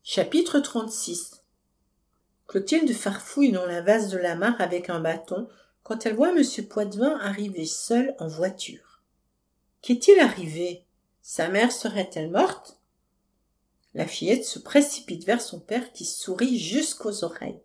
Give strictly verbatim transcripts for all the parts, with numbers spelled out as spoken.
Chapitre trente-six. Clotilde farfouille dans la vase de la mare avec un bâton quand elle voit monsieur Poitevin arriver seul en voiture. Qu'est-il arrivé? Sa mère serait-elle morte? La fillette se précipite vers son père qui sourit jusqu'aux oreilles.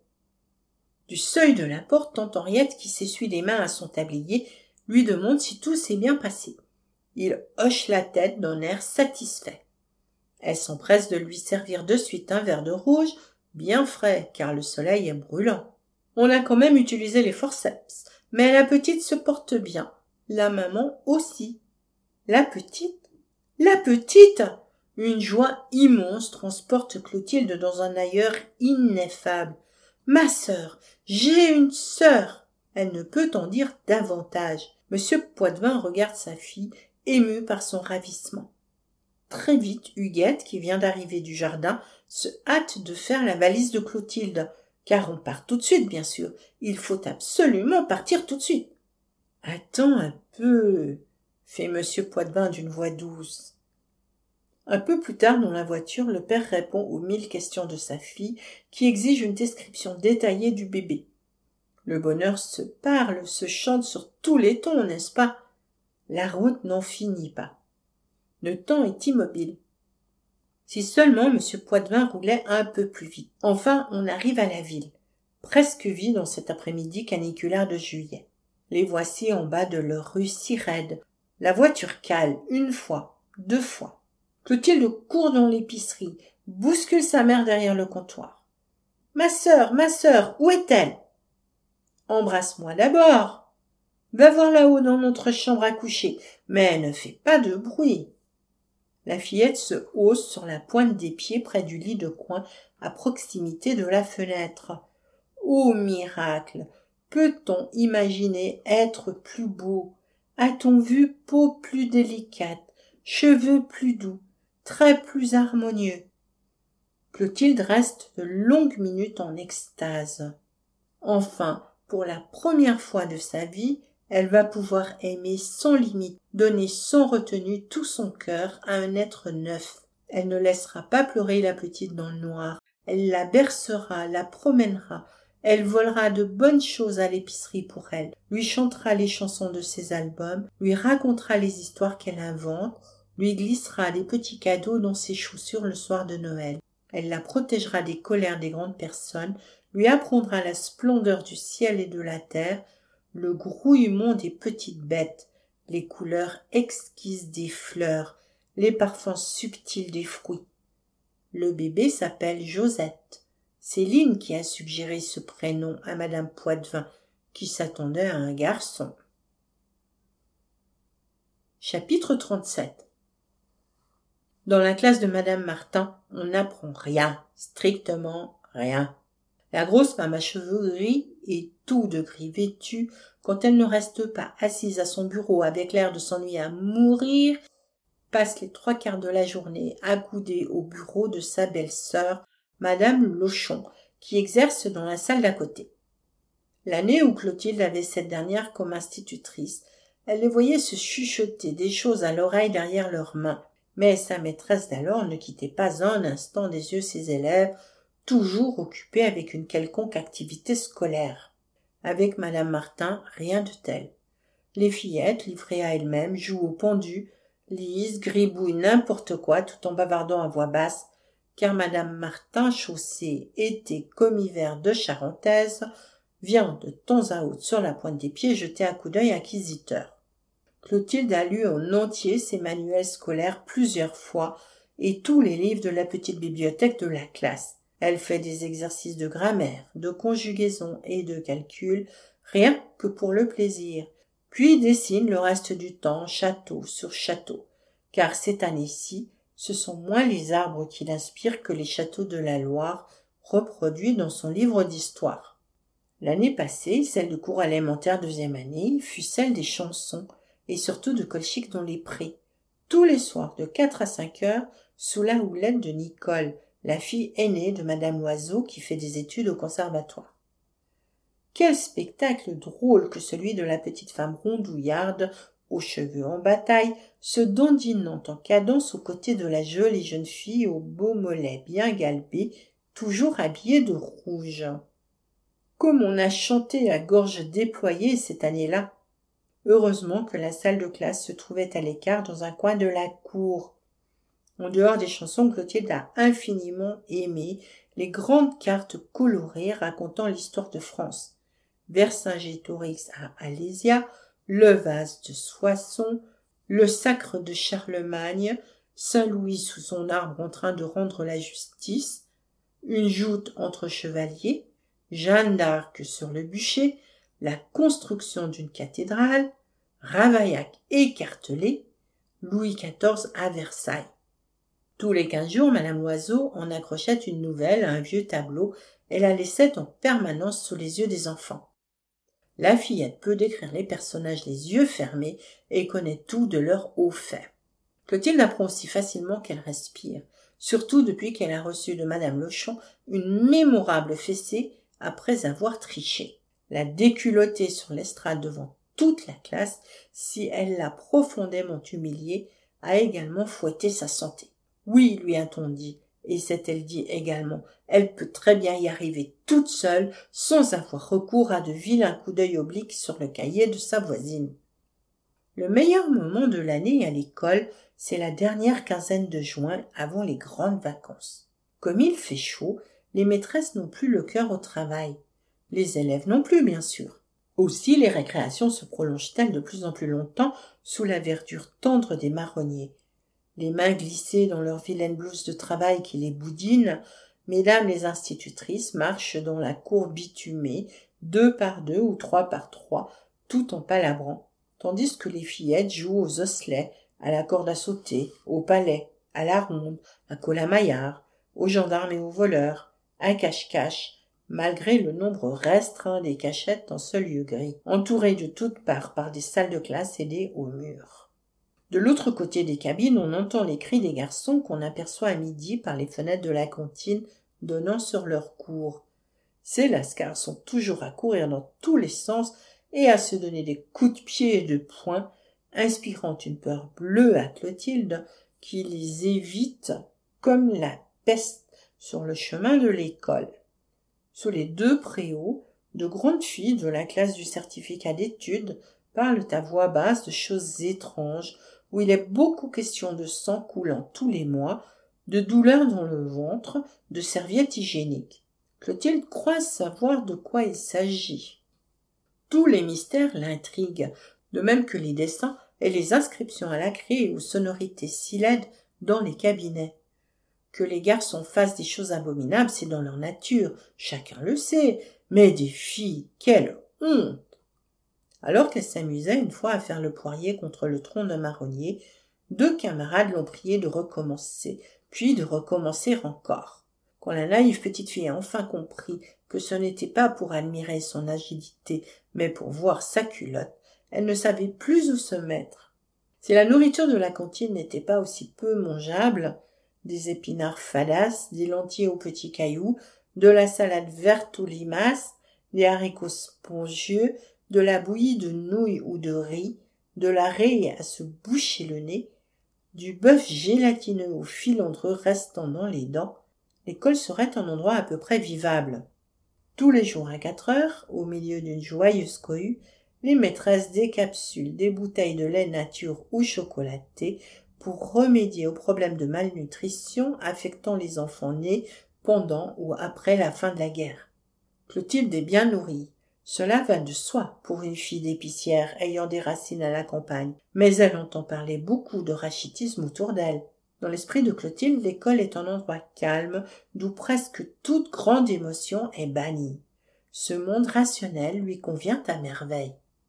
Du seuil de la porte, tante Henriette, qui s'essuie les mains à son tablier, lui demande si tout s'est bien passé. Il hoche la tête d'un air satisfait. Elle s'empresse de lui servir de suite un verre de rouge, bien frais, car le soleil est brûlant. On a quand même utilisé les forceps, mais la petite se porte bien, la maman aussi. La petite? La petite! Une joie immense transporte Clotilde dans un ailleurs ineffable. Ma sœur, j'ai une sœur! Elle ne peut en dire davantage. Monsieur Poitevin regarde sa fille, ému par son ravissement. Très vite, Huguette, qui vient d'arriver du jardin, se hâte de faire la valise de Clotilde, car on part tout de suite, bien sûr. Il faut absolument partir tout de suite. Attends un peu, fait monsieur Poitevin d'une voix douce. Un peu plus tard dans la voiture, le père répond aux mille questions de sa fille, qui exige une description détaillée du bébé. Le bonheur se parle, se chante sur tous les tons, n'est-ce pas? La route n'en finit pas. Le temps est immobile. Si seulement monsieur Poitevin roulait un peu plus vite. Enfin, on arrive à la ville, presque vide en cet après-midi caniculaire de juillet. Les voici en bas de leur rue si raide. La voiture cale une fois, deux fois. Clotilde court dans l'épicerie, bouscule sa mère derrière le comptoir. « Ma sœur, ma sœur, où est-elle ?»« Embrasse-moi d'abord. Va voir là-haut dans notre chambre à coucher, mais ne fais pas de bruit. » La fillette se hausse sur la pointe des pieds près du lit de coin, à proximité de la fenêtre. Ô miracle! Peut-on imaginer être plus beau? A-t-on vu peau plus délicate, cheveux plus doux, traits plus harmonieux? Clotilde reste de longues minutes en extase. Enfin, pour la première fois de sa vie, elle va pouvoir aimer sans limite, donner sans retenue tout son cœur à un être neuf. Elle ne laissera pas pleurer la petite dans le noir. Elle la bercera, la promènera. Elle volera de bonnes choses à l'épicerie pour elle, lui chantera les chansons de ses albums, lui racontera les histoires qu'elle invente, lui glissera les petits cadeaux dans ses chaussures le soir de Noël. Elle la protégera des colères des grandes personnes, lui apprendra la splendeur du ciel et de la terre, le grouillement des petites bêtes, les couleurs exquises des fleurs, les parfums subtils des fruits. Le bébé s'appelle Josette. Céline qui a suggéré ce prénom à madame Poitevin, qui s'attendait à un garçon. Chapitre trente-sept. Dans la classe de madame Martin, on n'apprend rien, strictement rien. La grosse femme à cheveux gris et tout de gris vêtue, quand elle ne reste pas assise à son bureau avec l'air de s'ennuyer à mourir, passe les trois quarts de la journée accoudée au bureau de sa belle-sœur, madame Lochon, qui exerce dans la salle d'à côté. L'année où Clotilde avait cette dernière comme institutrice, elle les voyait se chuchoter des choses à l'oreille derrière leurs mains, mais sa maîtresse d'alors ne quittait pas un instant des yeux ses élèves, toujours occupée avec une quelconque activité scolaire. Avec madame Martin, rien de tel. Les fillettes, livrées à elles-mêmes, jouent au pendu, lisent, gribouillent n'importe quoi tout en bavardant à voix basse, car madame Martin, chaussée été comme hiver de charentaise, vient de temps à autre sur la pointe des pieds jeter un coup d'œil inquisiteur. Clotilde a lu en entier ses manuels scolaires plusieurs fois et tous les livres de la petite bibliothèque de la classe. Elle fait des exercices de grammaire, de conjugaison et de calcul, rien que pour le plaisir, puis dessine le reste du temps château sur château, car cette année-ci, ce sont moins les arbres qui l'inspirent que les châteaux de la Loire, reproduits dans son livre d'histoire. L'année passée, celle de cours élémentaire deuxième année, fut celle des chansons, et surtout de Colchic dans les prés, tous les soirs de quatre à cinq heures, sous la houlette de Nicole, la fille aînée de madame Loiseau qui fait des études au conservatoire. Quel spectacle drôle que celui de la petite femme rondouillarde aux cheveux en bataille, se dandinant en cadence aux côtés de la jolie jeune fille aux beaux mollets bien galbés, toujours habillée de rouge. Comme on a chanté à gorge déployée cette année-là! Heureusement que la salle de classe se trouvait à l'écart dans un coin de la cour. En dehors des chansons, Clotilde a infiniment aimé les grandes cartes colorées racontant l'histoire de France. Vercingétorix à Alésia, le vase de Soissons, le sacre de Charlemagne, Saint-Louis sous son arbre en train de rendre la justice, une joute entre chevaliers, Jeanne d'Arc sur le bûcher, la construction d'une cathédrale, Ravaillac écartelé, Louis quatorze à Versailles. Tous les quinze jours, Madame Loiseau en accrochait une nouvelle à un vieux tableau et la laissait en permanence sous les yeux des enfants. La fillette peut décrire les personnages les yeux fermés et connaît tout de leurs hauts faits. Clotilde apprend aussi facilement qu'elle respire, surtout depuis qu'elle a reçu de Madame Lochon une mémorable fessée après avoir triché. La déculotter sur l'estrade devant toute la classe, si elle l'a profondément humiliée, a également fouetté sa santé. Oui, lui a-t-on dit, et s'est-elle dit également, elle peut très bien y arriver toute seule, sans avoir recours à de vilains coups d'œil obliques sur le cahier de sa voisine. Le meilleur moment de l'année à l'école, c'est la dernière quinzaine de juin, avant les grandes vacances. Comme il fait chaud, les maîtresses n'ont plus le cœur au travail. Les élèves non plus, bien sûr. Aussi, les récréations se prolongent-elles de plus en plus longtemps sous la verdure tendre des marronniers. Les mains glissées dans leurs vilaines blouses de travail qui les boudinent, mesdames les institutrices marchent dans la cour bitumée, deux par deux ou trois par trois, tout en palabrant, tandis que les fillettes jouent aux osselets, à la corde à sauter, au palais, à la ronde, à colamaillard, aux gendarmes et aux voleurs, à cache-cache, malgré le nombre restreint des cachettes dans ce lieu gris, entouré de toutes parts par des salles de classe aidées au mur. De l'autre côté des cabines, on entend les cris des garçons qu'on aperçoit à midi par les fenêtres de la cantine donnant sur leur cour. Ces lascars sont toujours à courir dans tous les sens et à se donner des coups de pied et de poing, inspirant une peur bleue à Clotilde qui les évite comme la peste sur le chemin de l'école. Sous les deux préaux, de grandes filles de la classe du certificat d'études parlent à voix basse de choses étranges, où il est beaucoup question de sang coulant tous les mois, de douleurs dans le ventre, de serviettes hygiéniques. Clotilde croit savoir de quoi il s'agit. Tous les mystères l'intriguent, de même que les dessins et les inscriptions à la craie aux sonorités si laides dans les cabinets. Que les garçons fassent des choses abominables, c'est dans leur nature, chacun le sait, mais des filles, quelle honte! Alors qu'elle s'amusait une fois à faire le poirier contre le tronc d'un marronnier, deux camarades l'ont priée de recommencer, puis de recommencer encore. Quand la naïve petite fille a enfin compris que ce n'était pas pour admirer son agilité, mais pour voir sa culotte, elle ne savait plus où se mettre. Si la nourriture de la cantine n'était pas aussi peu mangeable, des épinards fadas, des lentilles aux petits cailloux, de la salade verte aux limaces, des haricots spongieux, de la bouillie de nouilles ou de riz, de la raie à se boucher le nez, du bœuf gélatineux aux filandreux restant dans les dents, l'école serait un endroit à peu près vivable. Tous les jours à quatre heures, au milieu d'une joyeuse cohue, les maîtresses décapsulent des bouteilles de lait nature ou chocolaté pour remédier aux problèmes de malnutrition affectant les enfants nés pendant ou après la fin de la guerre. Clotilde est bien nourrie. Cela va de soi pour une fille d'épicière ayant des racines à la campagne, mais elle entend parler beaucoup de rachitisme autour d'elle. Dans l'esprit de Clotilde, l'école est un endroit calme d'où presque toute grande émotion est bannie. Ce monde rationnel lui convient à merveille.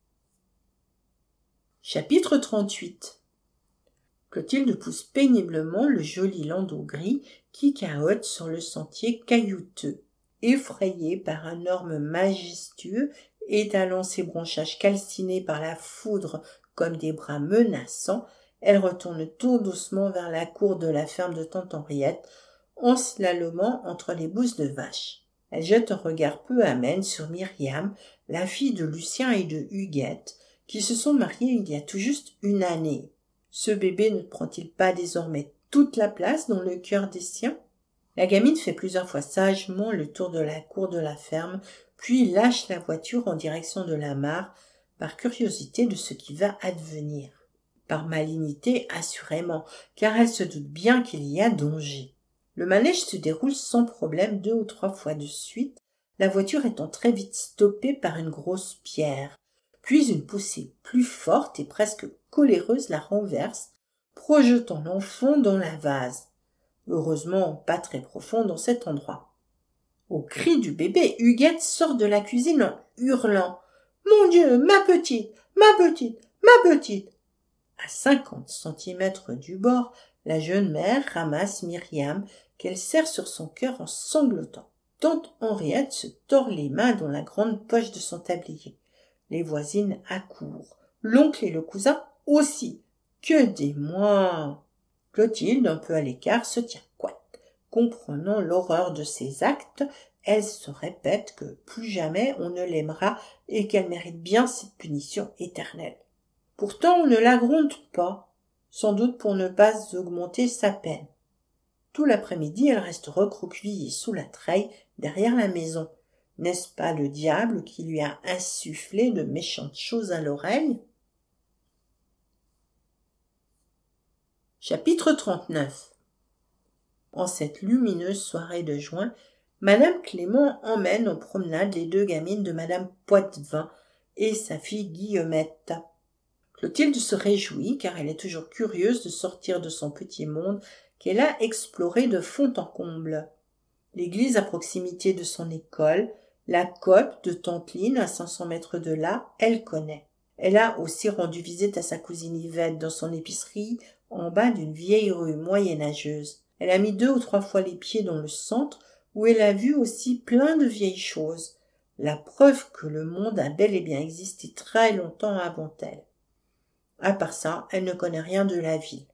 Chapitre trente-huit. Clotilde pousse péniblement le joli landau gris qui cahote sur le sentier caillouteux. Effrayée par un orme majestueux, étalant ses branchages calcinés par la foudre comme des bras menaçants, elle retourne tout doucement vers la cour de la ferme de tante Henriette, en slalomant entre les bousses de vaches. Elle jette un regard peu amène sur Myriam, la fille de Lucien et de Huguette, qui se sont mariés il y a tout juste une année. Ce bébé ne prend-il pas désormais toute la place dans le cœur des siens? La gamine fait plusieurs fois sagement le tour de la cour de la ferme, puis lâche la voiture en direction de la mare, par curiosité de ce qui va advenir. Par malignité, assurément, car elle se doute bien qu'il y a danger. Le manège se déroule sans problème deux ou trois fois de suite, la voiture étant très vite stoppée par une grosse pierre. Puis une poussée plus forte et presque coléreuse la renverse, projetant l'enfant dans la vase. Heureusement, pas très profond dans cet endroit. Au cri du bébé, Huguette sort de la cuisine en hurlant « Mon Dieu, ma petite, ma petite, ma petite !» À cinquante centimètres du bord, la jeune mère ramasse Myriam, qu'elle serre sur son cœur en sanglotant. Tante Henriette se tord les mains dans la grande poche de son tablier. Les voisines accourent. L'oncle et le cousin aussi. Que d'émoi! Clotilde, un peu à l'écart, se tient coite. Comprenant l'horreur de ses actes, elle se répète que plus jamais on ne l'aimera et qu'elle mérite bien cette punition éternelle. Pourtant, on ne la gronde pas, sans doute pour ne pas augmenter sa peine. Tout l'après-midi, elle reste recroquevillée sous la treille derrière la maison. N'est-ce pas le diable qui lui a insufflé de méchantes choses à l'oreille? Chapitre trente-neuf. En cette lumineuse soirée de juin, Madame Clément emmène en promenade les deux gamines de Madame Poitevin et sa fille Guillemette. Clotilde se réjouit car elle est toujours curieuse de sortir de son petit monde qu'elle a exploré de fond en comble. L'église à proximité de son école, la coop de Tante Line à cinq cents mètres de là, elle connaît. Elle a aussi rendu visite à sa cousine Yvette dans son épicerie en bas d'une vieille rue moyenâgeuse. Elle a mis deux ou trois fois les pieds dans le centre où elle a vu aussi plein de vieilles choses, la preuve que le monde a bel et bien existé très longtemps avant elle. À part ça, elle ne connaît rien de la ville.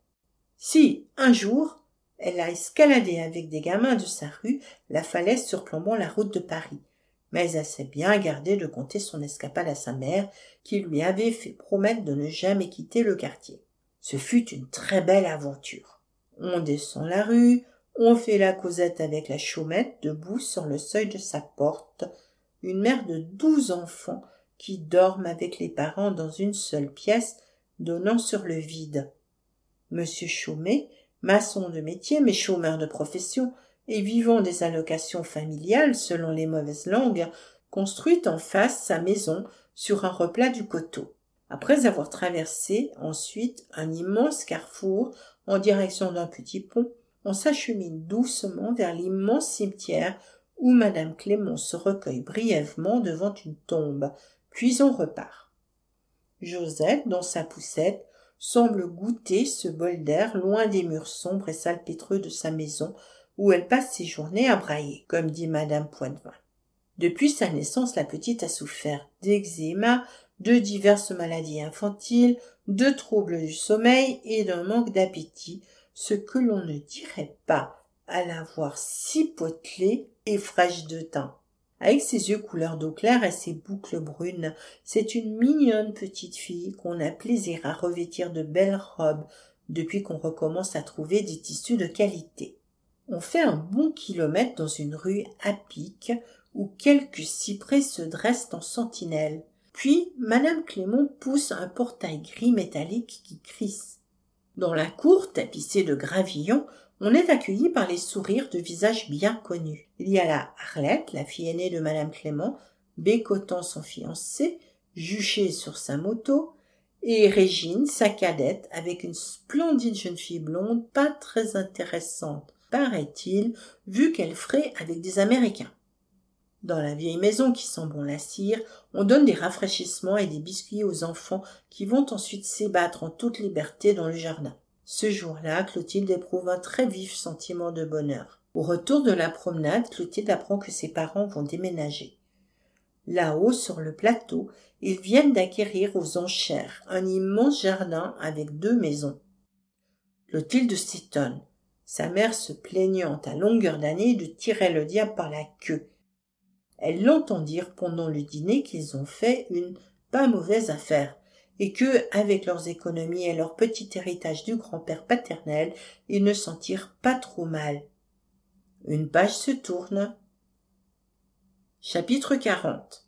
Si, un jour, elle a escaladé avec des gamins de sa rue la falaise surplombant la route de Paris, mais elle s'est bien gardée de conter son escapade à sa mère, qui lui avait fait promettre de ne jamais quitter le quartier. Ce fut une très belle aventure. On descend la rue, on fait la causette avec la Chaumette debout sur le seuil de sa porte, une mère de douze enfants qui dorment avec les parents dans une seule pièce donnant sur le vide. Monsieur Chaumet, maçon de métier mais chômeur de profession et vivant des allocations familiales selon les mauvaises langues, construit en face sa maison sur un replat du coteau. Après avoir traversé ensuite un immense carrefour en direction d'un petit pont, on s'achemine doucement vers l'immense cimetière où Madame Clément se recueille brièvement devant une tombe, puis on repart. Josette, dans sa poussette, semble goûter ce bol d'air loin des murs sombres et salpêtreux de sa maison où elle passe ses journées à brailler, comme dit Madame Poitevin. Depuis sa naissance, la petite a souffert d'eczéma, de diverses maladies infantiles, de troubles du sommeil et d'un manque d'appétit, ce que l'on ne dirait pas à la voir si potelée et fraîche de teint. Avec ses yeux couleur d'eau claire et ses boucles brunes, c'est une mignonne petite fille qu'on a plaisir à revêtir de belles robes depuis qu'on recommence à trouver des tissus de qualité. On fait un bon kilomètre dans une rue à pic où quelques cyprès se dressent en sentinelle. Puis Madame Clément pousse un portail gris métallique qui crisse. Dans la cour tapissée de gravillons, on est accueilli par les sourires de visages bien connus. Il y a là Arlette, la fille aînée de Madame Clément, bécotant son fiancé, juché sur sa moto, et Régine, sa cadette, avec une splendide jeune fille blonde, pas très intéressante, paraît-il, vu qu'elle ferait avec des Américains. Dans la vieille maison qui sent bon la cire, on donne des rafraîchissements et des biscuits aux enfants qui vont ensuite s'ébattre en toute liberté dans le jardin. Ce jour-là, Clotilde éprouve un très vif sentiment de bonheur. Au retour de la promenade, Clotilde apprend que ses parents vont déménager. Là-haut, sur le plateau, ils viennent d'acquérir aux enchères un immense jardin avec deux maisons. Clotilde s'étonne, sa mère se plaignant à longueur d'année de tirer le diable par la queue. Elle l'entend dire pendant le dîner qu'ils ont fait une pas mauvaise affaire, et que, avec leurs économies et leur petit héritage du grand-père paternel, ils ne s'en tirent pas trop mal. Une page se tourne. Chapitre quarante.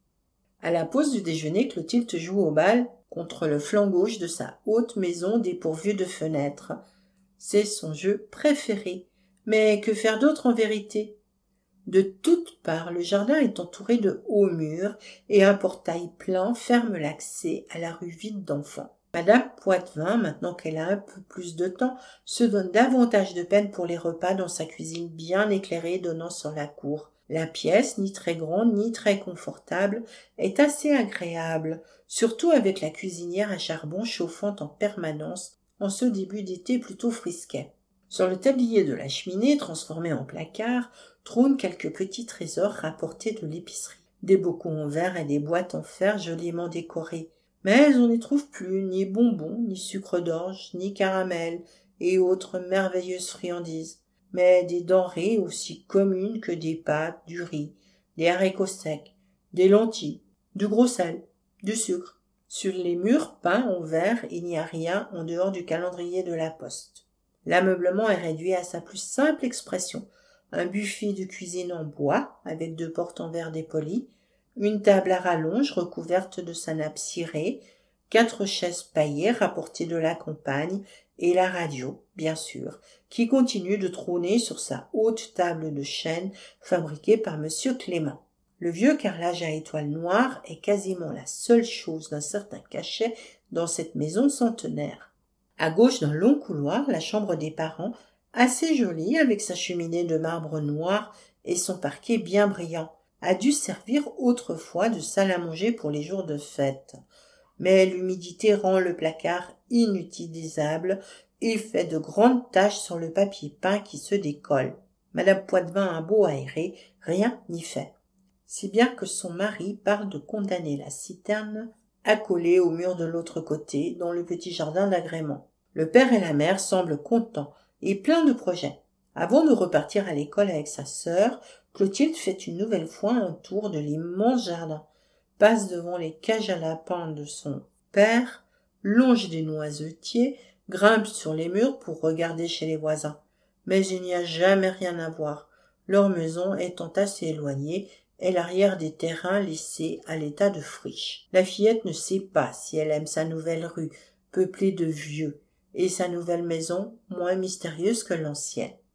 À la pause du déjeuner, Clotilde joue au bal contre le flanc gauche de sa haute maison dépourvue de fenêtres. C'est son jeu préféré. Mais que faire d'autre en vérité? De toutes parts, le jardin est entouré de hauts murs et un portail plein ferme l'accès à la rue vide d'enfants. Madame Poitevin, maintenant qu'elle a un peu plus de temps, se donne davantage de peine pour les repas dans sa cuisine bien éclairée donnant sur la cour. La pièce, ni très grande ni très confortable, est assez agréable, surtout avec la cuisinière à charbon chauffant en permanence en ce début d'été plutôt frisquet. Sur le tablier de la cheminée, transformé en placard, trônent quelques petits trésors rapportés de l'épicerie. Des bocaux en verre et des boîtes en fer joliment décorées. Mais on n'y trouve plus ni bonbons, ni sucre d'orge, ni caramel et autres merveilleuses friandises, mais des denrées aussi communes que des pâtes, du riz, des haricots secs, des lentilles, du gros sel, du sucre. Sur les murs peints en vert, il n'y a rien en dehors du calendrier de la poste. L'ameublement est réduit à sa plus simple expression. Un buffet de cuisine en bois, avec deux portes en verre dépolies, une table à rallonge recouverte de sa nappe cirée, quatre chaises paillées rapportées de la campagne, et la radio, bien sûr, qui continue de trôner sur sa haute table de chêne fabriquée par monsieur Clément. Le vieux carrelage à étoiles noires est quasiment la seule chose d'un certain cachet dans cette maison centenaire. À gauche d'un long couloir, la chambre des parents, assez jolie avec sa cheminée de marbre noir et son parquet bien brillant, a dû servir autrefois de salle à manger pour les jours de fête. Mais l'humidité rend le placard inutilisable et fait de grandes taches sur le papier peint qui se décolle. Madame Poitevin a beau aérer, rien n'y fait. Si bien que son mari parle de condamner la citerne accolée au mur de l'autre côté, dans le petit jardin d'agrément. Le père et la mère semblent contents et pleins de projets. Avant de repartir à l'école avec sa sœur, Clotilde fait une nouvelle fois un tour de l'immense jardin, passe devant les cages à lapins de son père, longe des noisetiers, grimpe sur les murs pour regarder chez les voisins. Mais il n'y a jamais rien à voir, leur maison étant assez éloignée et l'arrière des terrains laissés à l'état de friche. La fillette ne sait pas si elle aime sa nouvelle rue, peuplée de vieux, et sa nouvelle maison, moins mystérieuse que l'ancienne.